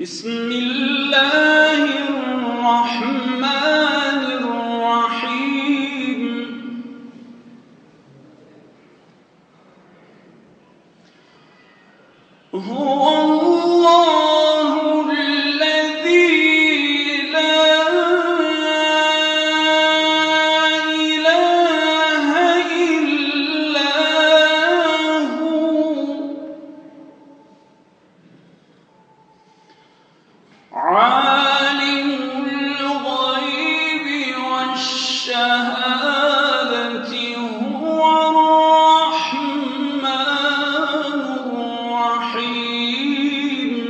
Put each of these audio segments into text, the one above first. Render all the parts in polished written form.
بسم الله الرحمن الرحيم. هو الله الذي لا إله إلا هو عالم الغيب والشهادة هو الرحمن الرحيم.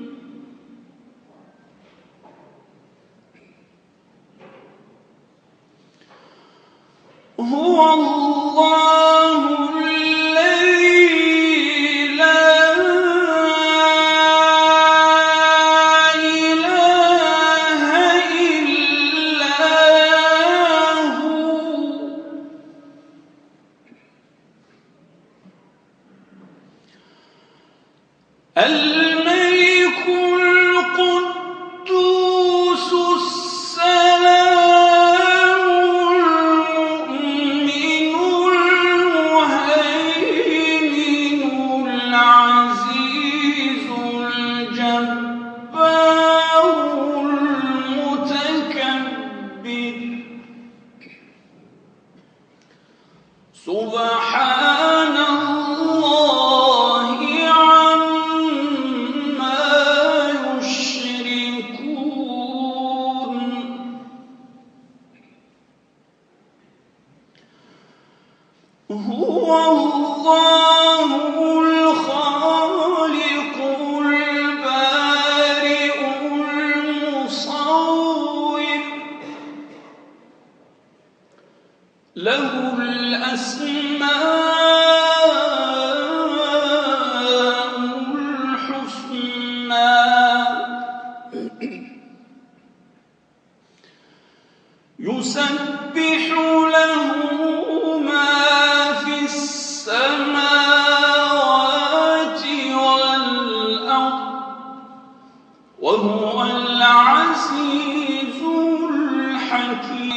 هو الله الذي لا إله إلا هو الملك القدوس السلام المؤمن المهيمن العزيز الجبار المتكبر سبحان الله عما يشركون. هو الله الخالق البارئ المصور له الأسماء الحسنى يسبح له ما في السماوات والأرض وهو العزيز الحكيم.